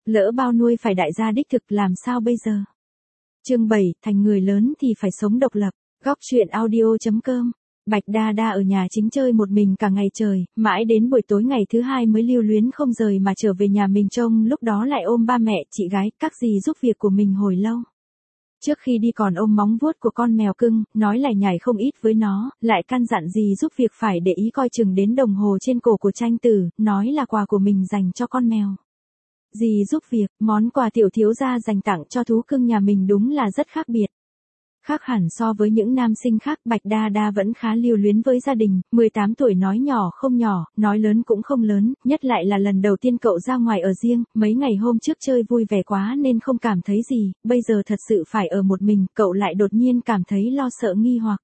Lỡ bao nuôi phải đại gia đích thực làm sao bây giờ? Chương 7, thành người lớn thì phải sống độc lập. Góc truyện audio.com. Bạch Đa Đa ở nhà chính chơi một mình cả ngày trời, mãi đến buổi tối ngày thứ hai mới lưu luyến không rời mà trở về nhà mình trông, lúc đó lại ôm ba mẹ, chị gái, các dì giúp việc của mình hồi lâu. Trước khi đi còn ôm móng vuốt của con mèo cưng, nói lải nhải không ít với nó, lại căn dặn dì giúp việc phải để ý coi chừng đến đồng hồ trên cổ của Tranh Tử, nói là quà của mình dành cho con mèo. Dì giúp việc, món quà tiểu thiếu gia dành tặng cho thú cưng nhà mình đúng là rất khác biệt. Khác hẳn so với những nam sinh khác, Bạch Đa Đa vẫn khá lưu luyến với gia đình, 18 tuổi nói nhỏ không nhỏ, nói lớn cũng không lớn, nhất lại là lần đầu tiên cậu ra ngoài ở riêng, mấy ngày hôm trước chơi vui vẻ quá nên không cảm thấy gì, bây giờ thật sự phải ở một mình, cậu lại đột nhiên cảm thấy lo sợ nghi hoặc.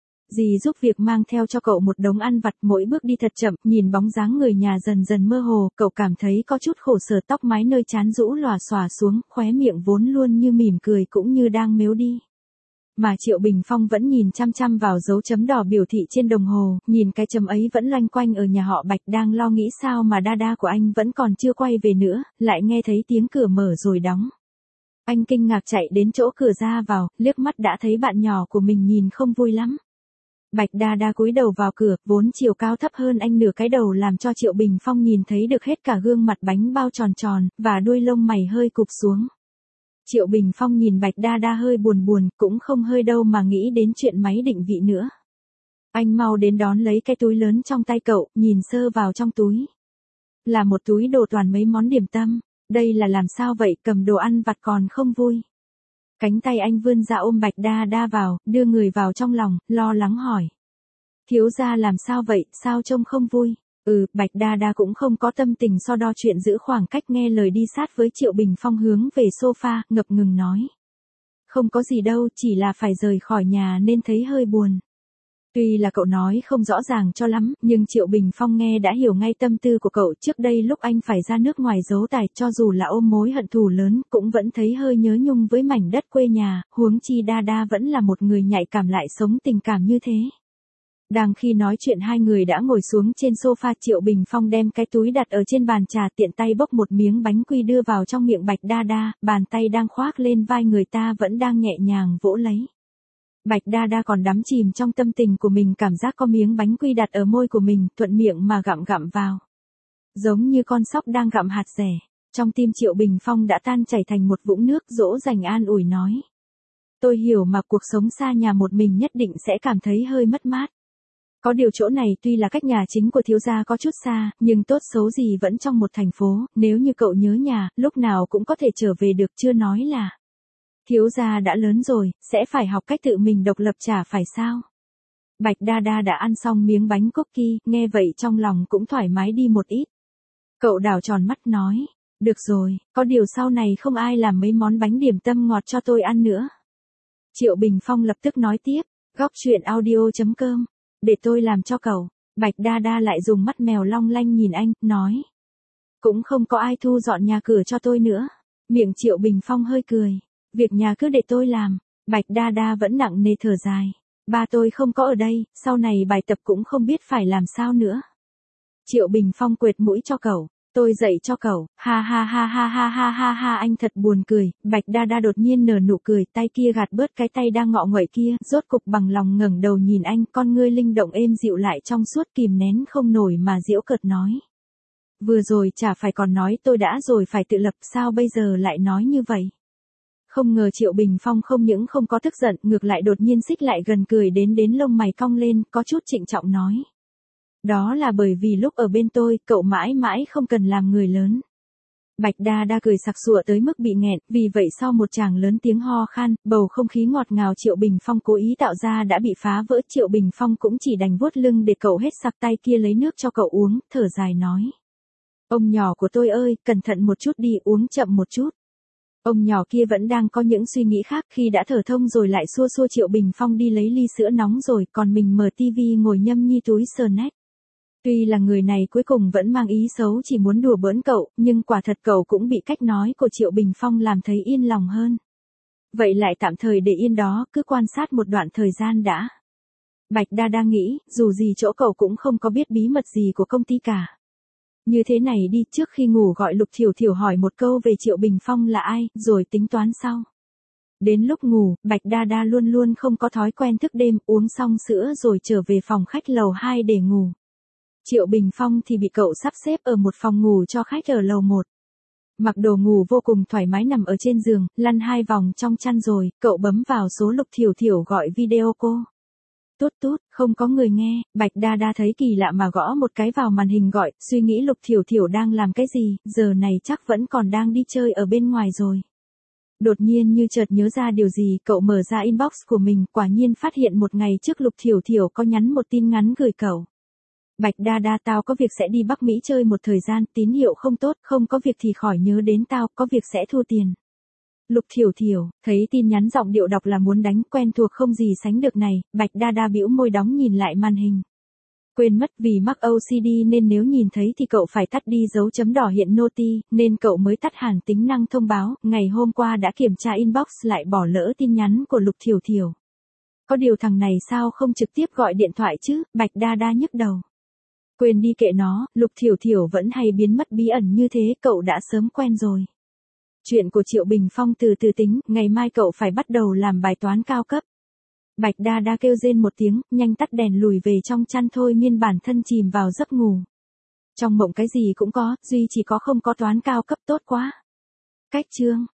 Dì giúp việc mang theo cho cậu một đống ăn vặt, mỗi bước đi thật chậm, nhìn bóng dáng người nhà dần dần mơ hồ, cậu cảm thấy có chút khổ sở, tóc mái nơi trán rũ lòa xòa xuống, khóe miệng vốn luôn như mỉm cười cũng như đang mếu đi. Mà Triệu Bình Phong vẫn nhìn chăm chăm vào dấu chấm đỏ biểu thị trên đồng hồ, nhìn cái chấm ấy vẫn loanh quanh ở nhà họ Bạch, đang lo nghĩ sao mà Đa Đa của anh vẫn còn chưa quay về nữa, lại nghe thấy tiếng cửa mở rồi đóng. Anh kinh ngạc chạy đến chỗ cửa ra vào, liếc mắt đã thấy bạn nhỏ của mình nhìn không vui lắm. Bạch Đa Đa cúi đầu vào cửa, vốn chiều cao thấp hơn anh nửa cái đầu làm cho Triệu Bình Phong nhìn thấy được hết cả gương mặt bánh bao tròn tròn, và đuôi lông mày hơi cụp xuống. Triệu Bình Phong nhìn Bạch Đa Đa hơi buồn buồn, cũng không hơi đâu mà nghĩ đến chuyện máy định vị nữa. Anh mau đến đón lấy cái túi lớn trong tay cậu, nhìn sơ vào trong túi. Là một túi đồ toàn mấy món điểm tâm, đây là làm sao vậy, cầm đồ ăn vặt còn không vui. Cánh tay anh vươn ra ôm Bạch Đa Đa vào, đưa người vào trong lòng, lo lắng hỏi. Thiếu gia làm sao vậy, sao trông không vui? Bạch Đa Đa cũng không có tâm tình so đo chuyện giữ khoảng cách, nghe lời đi sát với Triệu Bình Phong hướng về sofa, ngập ngừng nói. Không có gì đâu, chỉ là phải rời khỏi nhà nên thấy hơi buồn. Tuy là cậu nói không rõ ràng cho lắm, nhưng Triệu Bình Phong nghe đã hiểu ngay tâm tư của cậu. Trước đây lúc anh phải ra nước ngoài giấu tài, cho dù là ôm mối hận thù lớn, cũng vẫn thấy hơi nhớ nhung với mảnh đất quê nhà, huống chi Đa Đa vẫn là một người nhạy cảm lại sống tình cảm như thế. Đang khi nói chuyện hai người đã ngồi xuống trên sofa, Triệu Bình Phong đem cái túi đặt ở trên bàn trà, tiện tay bốc một miếng bánh quy đưa vào trong miệng Bạch Đa Đa, bàn tay đang khoác lên vai người ta vẫn đang nhẹ nhàng vỗ lấy. Bạch Đa Đa còn đắm chìm trong tâm tình của mình, cảm giác có miếng bánh quy đặt ở môi của mình, thuận miệng mà gặm gặm vào. Giống như con sóc đang gặm hạt dẻ, trong tim Triệu Bình Phong đã tan chảy thành một vũng nước, dỗ dành an ủi nói. Tôi hiểu mà, cuộc sống xa nhà một mình nhất định sẽ cảm thấy hơi mất mát. Có điều chỗ này tuy là cách nhà chính của thiếu gia có chút xa, nhưng tốt xấu gì vẫn trong một thành phố, nếu như cậu nhớ nhà, lúc nào cũng có thể trở về được, chưa nói là. Thiếu gia đã lớn rồi, sẽ phải học cách tự mình độc lập chả phải sao. Bạch Đa Đa đã ăn xong miếng bánh cookie, nghe vậy trong lòng cũng thoải mái đi một ít. Cậu đảo tròn mắt nói, được rồi, có điều sau này không ai làm mấy món bánh điểm tâm ngọt cho tôi ăn nữa. Triệu Bình Phong lập tức nói tiếp, góc truyện audio.com. Để tôi làm cho cậu. Bạch Đa Đa lại dùng mắt mèo long lanh nhìn anh, nói. Cũng không có ai thu dọn nhà cửa cho tôi nữa. Miệng Triệu Bình Phong hơi cười. Việc nhà cứ để tôi làm. Bạch Đa Đa vẫn nặng nề thở dài. Ba tôi không có ở đây, sau này bài tập cũng không biết phải làm sao nữa. Triệu Bình Phong quệt mũi cho cậu. Tôi dạy cho cậu, ha ha ha ha ha ha ha ha, anh thật buồn cười. Bạch Đa Đa đột nhiên nở nụ cười, tay kia gạt bớt cái tay đang ngọ nguậy kia, rốt cục bằng lòng ngẩng đầu nhìn anh, con ngươi linh động êm dịu lại trong suốt, kìm nén không nổi mà giễu cợt nói. Vừa rồi chả phải còn nói tôi đã rồi phải tự lập, sao bây giờ lại nói như vậy? Không ngờ Triệu Bình Phong không những không có tức giận, ngược lại đột nhiên xích lại gần, cười đến lông mày cong lên, có chút trịnh trọng nói. Đó là bởi vì lúc ở bên tôi, cậu mãi mãi không cần làm người lớn. Bạch Đa Đa cười sặc sụa tới mức bị nghẹn, vì vậy sau một tràng lớn tiếng ho khan, bầu không khí ngọt ngào Triệu Bình Phong cố ý tạo ra đã bị phá vỡ. Triệu Bình Phong cũng chỉ đành vuốt lưng để cậu hết sặc, tay kia lấy nước cho cậu uống, thở dài nói. Ông nhỏ của tôi ơi, cẩn thận một chút đi, uống chậm một chút. Ông nhỏ kia vẫn đang có những suy nghĩ khác, khi đã thở thông rồi lại xua xua Triệu Bình Phong đi lấy ly sữa nóng rồi, còn mình mở tivi ngồi nhâm nhi túi snack. Tuy là người này cuối cùng vẫn mang ý xấu, chỉ muốn đùa bỡn cậu, nhưng quả thật cậu cũng bị cách nói của Triệu Bình Phong làm thấy yên lòng hơn. Vậy lại tạm thời để yên đó, cứ quan sát một đoạn thời gian đã. Bạch Đa Đa nghĩ, dù gì chỗ cậu cũng không có biết bí mật gì của công ty cả. Như thế này đi, trước khi ngủ gọi Lục Thiểu Thiểu hỏi một câu về Triệu Bình Phong là ai, rồi tính toán sau. Đến lúc ngủ, Bạch Đa Đa luôn luôn không có thói quen thức đêm, uống xong sữa rồi trở về phòng khách lầu 2 để ngủ. Triệu Bình Phong thì bị cậu sắp xếp ở một phòng ngủ cho khách ở lầu 1. Mặc đồ ngủ vô cùng thoải mái nằm ở trên giường, lăn 2 vòng trong chăn rồi, cậu bấm vào số Lục Thiểu Thiểu gọi video cô. Tút tút, không có người nghe, Bạch Đa Đa thấy kỳ lạ mà gõ một cái vào màn hình gọi, suy nghĩ Lục Thiểu Thiểu đang làm cái gì, giờ này chắc vẫn còn đang đi chơi ở bên ngoài rồi. Đột nhiên như chợt nhớ ra điều gì, cậu mở ra inbox của mình, quả nhiên phát hiện một ngày trước Lục Thiểu Thiểu có nhắn một tin ngắn gửi cậu. Bạch Đa Đa, tao có việc sẽ đi Bắc Mỹ chơi một thời gian, tín hiệu không tốt, không có việc thì khỏi nhớ đến tao, có việc sẽ thua tiền. Lục Thiểu Thiểu, thấy tin nhắn giọng điệu đọc là muốn đánh, quen thuộc không gì sánh được này, Bạch Đa Đa bĩu môi đóng nhìn lại màn hình. Quên mất vì mắc OCD nên nếu nhìn thấy thì cậu phải tắt đi dấu chấm đỏ hiện noti, nên cậu mới tắt hẳn tính năng thông báo, ngày hôm qua đã kiểm tra inbox lại bỏ lỡ tin nhắn của Lục Thiểu Thiểu. Có điều thằng này sao không trực tiếp gọi điện thoại chứ, Bạch Đa Đa nhức đầu. Quên đi kệ nó, Lục Thiểu Thiểu vẫn hay biến mất bí ẩn như thế, cậu đã sớm quen rồi. Chuyện của Triệu Bình Phong từ từ tính, ngày mai cậu phải bắt đầu làm bài toán cao cấp. Bạch Đa Đa kêu rên một tiếng, nhanh tắt đèn lùi về trong chăn thôi miên bản thân chìm vào giấc ngủ. Trong mộng cái gì cũng có, duy chỉ có không có toán cao cấp tốt quá. Cách chương